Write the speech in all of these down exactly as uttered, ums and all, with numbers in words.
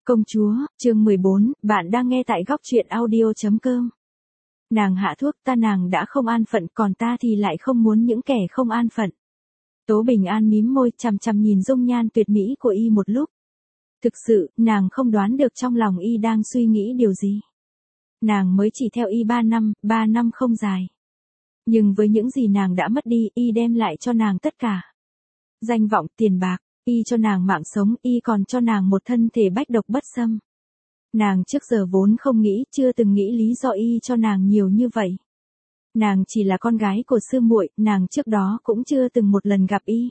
Công chúa, chương mười bốn, bạn đang nghe tại góc truyện audio chấm com. Nàng hạ thuốc ta nàng đã không an phận còn ta thì lại không muốn những kẻ không an phận. Tố Bình An mím môi chằm chằm nhìn dung nhan tuyệt mỹ của y một lúc. Thực sự, nàng không đoán được trong lòng y đang suy nghĩ điều gì. Nàng mới chỉ theo y ba năm, ba năm không dài. Nhưng với những gì nàng đã mất đi, y đem lại cho nàng tất cả. Danh vọng, tiền bạc, y cho nàng mạng sống, y còn cho nàng một thân thể bách độc bất xâm. Nàng trước giờ vốn không nghĩ, chưa từng nghĩ lý do y cho nàng nhiều như vậy. Nàng chỉ là con gái của sư muội, nàng trước đó cũng chưa từng một lần gặp y.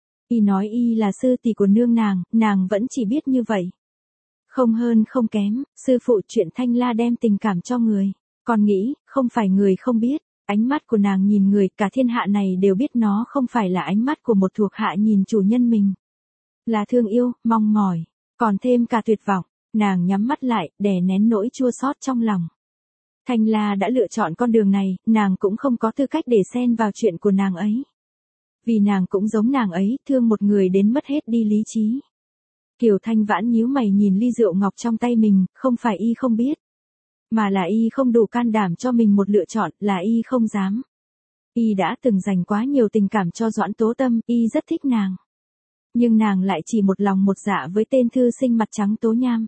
Y nói y là sư tỷ của nương nàng, nàng vẫn chỉ biết như vậy. Không hơn không kém, sư phụ chuyện Thanh La đem tình cảm cho người. Còn nghĩ, không phải người không biết, ánh mắt của nàng nhìn người, cả thiên hạ này đều biết nó không phải là ánh mắt của một thuộc hạ nhìn chủ nhân mình. Là thương yêu, mong mỏi, còn thêm cả tuyệt vọng. Nàng nhắm mắt lại, đè nén nỗi chua xót trong lòng. Thanh La đã lựa chọn con đường này, nàng cũng không có tư cách để xen vào chuyện của nàng ấy. Vì nàng cũng giống nàng ấy, thương một người đến mất hết đi lý trí. Kiều Thanh Vãn nhíu mày nhìn ly rượu ngọc trong tay mình, không phải y không biết. Mà là y không đủ can đảm cho mình một lựa chọn, là y không dám. Y đã từng dành quá nhiều tình cảm cho Doãn Tố Tâm, y rất thích nàng. Nhưng nàng lại chỉ một lòng một dạ với tên thư sinh mặt trắng Tố Nham.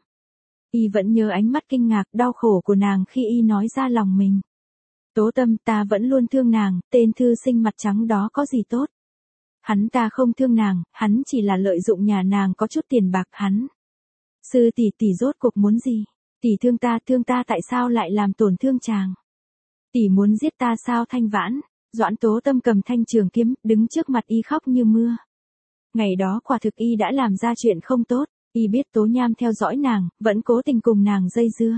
Y vẫn nhớ ánh mắt kinh ngạc, đau khổ của nàng khi y nói ra lòng mình. Tố Tâm, ta vẫn luôn thương nàng, tên thư sinh mặt trắng đó có gì tốt. Hắn ta không thương nàng, hắn chỉ là lợi dụng nhà nàng có chút tiền bạc hắn. Sư tỷ tỷ rốt cuộc muốn gì? Tỷ thương ta, thương ta tại sao lại làm tổn thương chàng? Tỷ muốn giết ta sao Thanh Vãn? Doãn Tố Tâm cầm thanh trường kiếm, đứng trước mặt y khóc như mưa. Ngày đó quả thực y đã làm ra chuyện không tốt, y biết Tố Nham theo dõi nàng, vẫn cố tình cùng nàng dây dưa.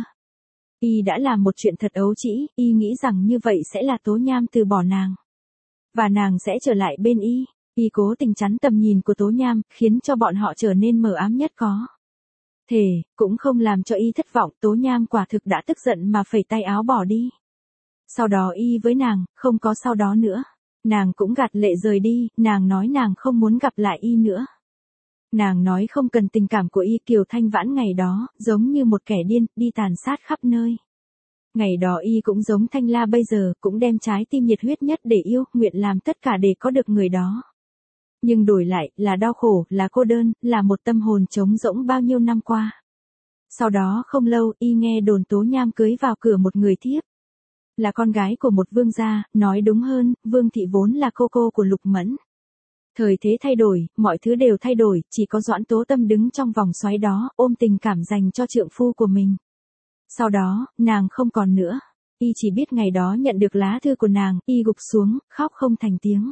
Y đã làm một chuyện thật ấu trĩ, y nghĩ rằng như vậy sẽ là Tố Nham từ bỏ nàng. Và nàng sẽ trở lại bên y, y cố tình chắn tầm nhìn của Tố Nham, khiến cho bọn họ trở nên mờ ám nhất có. Thề, cũng không làm cho y thất vọng, Tố Nham quả thực đã tức giận mà phẩy tay áo bỏ đi. Sau đó y với nàng, không có sau đó nữa. Nàng cũng gạt lệ rời đi, nàng nói nàng không muốn gặp lại y nữa. Nàng nói không cần tình cảm của y. Kiều Thanh Vãn ngày đó, giống như một kẻ điên, đi tàn sát khắp nơi. Ngày đó y cũng giống Thanh La bây giờ, cũng đem trái tim nhiệt huyết nhất để yêu, nguyện làm tất cả để có được người đó. Nhưng đổi lại, là đau khổ, là cô đơn, là một tâm hồn trống rỗng bao nhiêu năm qua. Sau đó không lâu, y nghe đồn Tố Nham cưới vào cửa một người thiếp. Là con gái của một vương gia, nói đúng hơn, Vương Thị vốn là cô cô của Lục Mẫn. Thời thế thay đổi, mọi thứ đều thay đổi, chỉ có Doãn Tố Tâm đứng trong vòng xoáy đó, ôm tình cảm dành cho trượng phu của mình. Sau đó, nàng không còn nữa. Y chỉ biết ngày đó nhận được lá thư của nàng, y gục xuống, khóc không thành tiếng.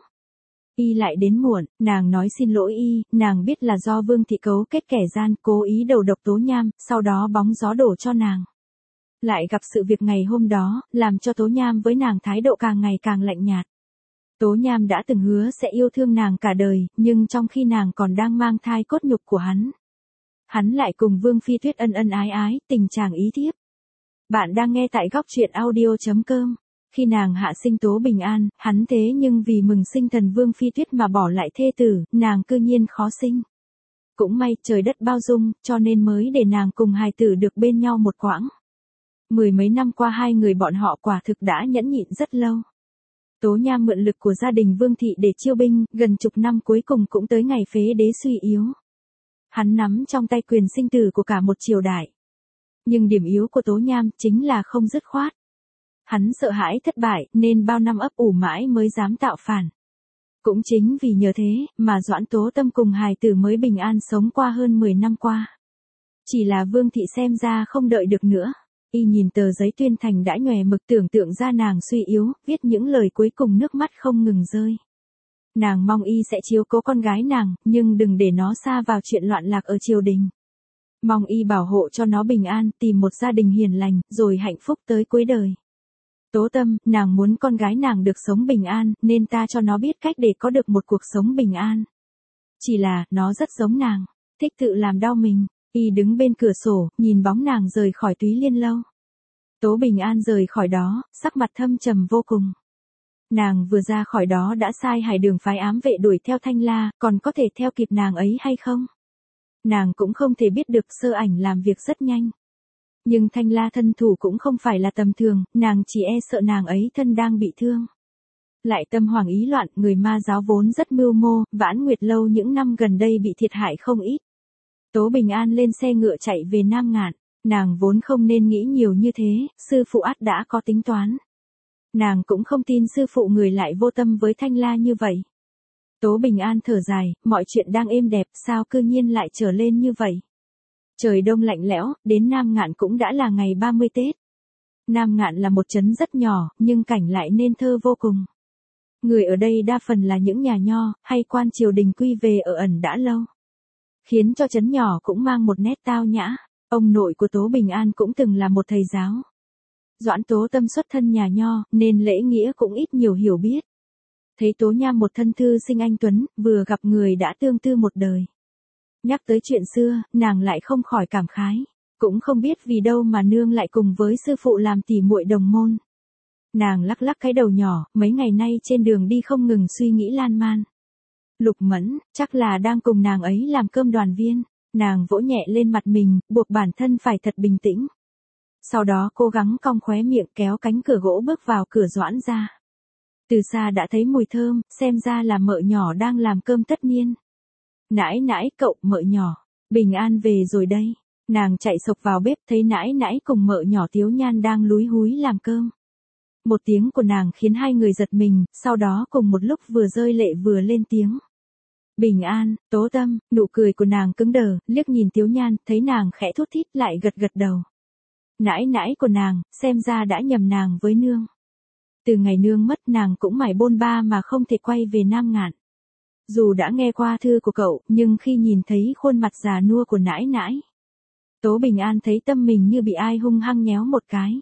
Y lại đến muộn, nàng nói xin lỗi y, nàng biết là do Vương Thị cấu kết kẻ gian, cố ý đầu độc Tố Nham, sau đó bóng gió đổ cho nàng. Lại gặp sự việc ngày hôm đó, làm cho Tố Nham với nàng thái độ càng ngày càng lạnh nhạt. Tố Nham đã từng hứa sẽ yêu thương nàng cả đời, nhưng trong khi nàng còn đang mang thai cốt nhục của hắn, hắn lại cùng Vương Phi Tuyết ân ân ái ái, tình chàng ý thiếp. Bạn đang nghe tại góc truyện audio chấm com. Khi nàng hạ sinh Tố Bình An, hắn thế nhưng vì mừng sinh thần Vương Phi Tuyết mà bỏ lại thê tử, nàng cư nhiên khó sinh. Cũng may trời đất bao dung, cho nên mới để nàng cùng hài tử được bên nhau một quãng. Mười mấy năm qua hai người bọn họ quả thực đã nhẫn nhịn rất lâu. Tố Nham mượn lực của gia đình Vương Thị để chiêu binh, gần chục năm cuối cùng cũng tới ngày phế đế suy yếu. Hắn nắm trong tay quyền sinh tử của cả một triều đại. Nhưng điểm yếu của Tố Nham chính là không dứt khoát. Hắn sợ hãi thất bại nên bao năm ấp ủ mãi mới dám tạo phản. Cũng chính vì nhờ thế mà Doãn Tố Tâm cùng hài tử mới bình an sống qua hơn mười năm qua. Chỉ là Vương Thị xem ra không đợi được nữa. Y nhìn tờ giấy tuyên thành đã nhòe mực tưởng tượng ra nàng suy yếu, viết những lời cuối cùng nước mắt không ngừng rơi. Nàng mong y sẽ chiếu cố con gái nàng, nhưng đừng để nó sa vào chuyện loạn lạc ở triều đình. Mong y bảo hộ cho nó bình an, tìm một gia đình hiền lành, rồi hạnh phúc tới cuối đời. Tố Tâm, nàng muốn con gái nàng được sống bình an, nên ta cho nó biết cách để có được một cuộc sống bình an. Chỉ là, nó rất giống nàng, thích tự làm đau mình. Y đứng bên cửa sổ, nhìn bóng nàng rời khỏi Túy Liên Lâu. Tố Bình An rời khỏi đó, sắc mặt thâm trầm vô cùng. Nàng vừa ra khỏi đó đã sai Hải Đường phái ám vệ đuổi theo Thanh La, còn có thể theo kịp nàng ấy hay không? Nàng cũng không thể biết được sơ ảnh làm việc rất nhanh. Nhưng Thanh La thân thủ cũng không phải là tầm thường, nàng chỉ e sợ nàng ấy thân đang bị thương. Lại tâm hoảng ý loạn, người ma giáo vốn rất mưu mô, Vãn Nguyệt Lâu những năm gần đây bị thiệt hại không ít. Tố Bình An lên xe ngựa chạy về Nam Ngạn, nàng vốn không nên nghĩ nhiều như thế, sư phụ ắt đã có tính toán. Nàng cũng không tin sư phụ người lại vô tâm với Thanh La như vậy. Tố Bình An thở dài, mọi chuyện đang êm đẹp, sao cư nhiên lại trở lên như vậy. Trời đông lạnh lẽo, đến Nam Ngạn cũng đã là ngày ba mươi Tết. Nam Ngạn là một trấn rất nhỏ, nhưng cảnh lại nên thơ vô cùng. Người ở đây đa phần là những nhà nho, hay quan triều đình quy về ở ẩn đã lâu. Khiến cho trấn nhỏ cũng mang một nét tao nhã. Ông nội của Tố Bình An cũng từng là một thầy giáo. Doãn Tố Tâm xuất thân nhà nho, nên lễ nghĩa cũng ít nhiều hiểu biết. Thấy Tố Nham một thân thư sinh anh tuấn, vừa gặp người đã tương tư một đời. Nhắc tới chuyện xưa, nàng lại không khỏi cảm khái. Cũng không biết vì đâu mà nương lại cùng với sư phụ làm tỉ muội đồng môn. Nàng lắc lắc cái đầu nhỏ, mấy ngày nay trên đường đi không ngừng suy nghĩ lan man. Lục Mẫn, chắc là đang cùng nàng ấy làm cơm đoàn viên. Nàng vỗ nhẹ lên mặt mình, buộc bản thân phải thật bình tĩnh. Sau đó cố gắng cong khóe miệng kéo cánh cửa gỗ bước vào cửa Doãn ra. Từ xa đã thấy mùi thơm, xem ra là mợ nhỏ đang làm cơm tất niên. Nãi nãi, cậu mợ nhỏ, Bình An về rồi đây. Nàng chạy sộc vào bếp thấy nãi nãi cùng mợ nhỏ Tiếu Nhan đang lúi húi làm cơm. Một tiếng của nàng khiến hai người giật mình, sau đó cùng một lúc vừa rơi lệ vừa lên tiếng. Bình An, Tố Tâm, nụ cười của nàng cứng đờ, liếc nhìn Tiếu Nhan, thấy nàng khẽ thút thít lại gật gật đầu. Nãi nãi của nàng, xem ra đã nhầm nàng với nương. Từ ngày nương mất nàng cũng mải bôn ba mà không thể quay về Nam Ngạn. Dù đã nghe qua thư của cậu, nhưng khi nhìn thấy khuôn mặt già nua của nãi nãi, Tố Bình An thấy tâm mình như bị ai hung hăng nhéo một cái.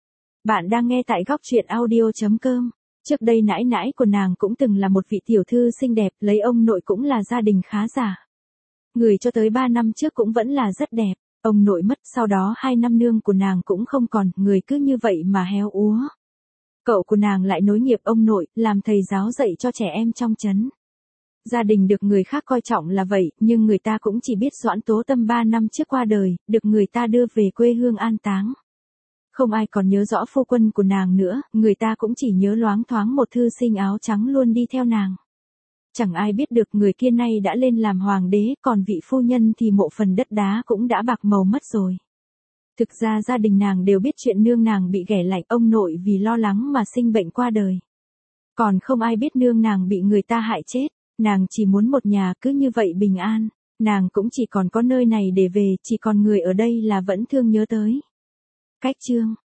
Bạn đang nghe tại góc truyện audio chấm com. Trước đây nãi nãi của nàng cũng từng là một vị tiểu thư xinh đẹp, lấy ông nội cũng là gia đình khá giả. Người cho tới ba năm trước cũng vẫn là rất đẹp, ông nội mất sau đó hai năm nương của nàng cũng không còn, người cứ như vậy mà héo úa. Cậu của nàng lại nối nghiệp ông nội, làm thầy giáo dạy cho trẻ em trong trấn. Gia đình được người khác coi trọng là vậy, nhưng người ta cũng chỉ biết Doãn Tố Tâm ba năm trước qua đời, được người ta đưa về quê hương an táng. Không ai còn nhớ rõ phu quân của nàng nữa, người ta cũng chỉ nhớ loáng thoáng một thư sinh áo trắng luôn đi theo nàng. Chẳng ai biết được người kia nay đã lên làm hoàng đế, còn vị phu nhân thì mộ phần đất đá cũng đã bạc màu mất rồi. Thực ra gia đình nàng đều biết chuyện nương nàng bị ghẻ lạnh, ông nội vì lo lắng mà sinh bệnh qua đời. Còn không ai biết nương nàng bị người ta hại chết, nàng chỉ muốn một nhà cứ như vậy bình an, nàng cũng chỉ còn có nơi này để về, chỉ còn người ở đây là vẫn thương nhớ tới. Cách chương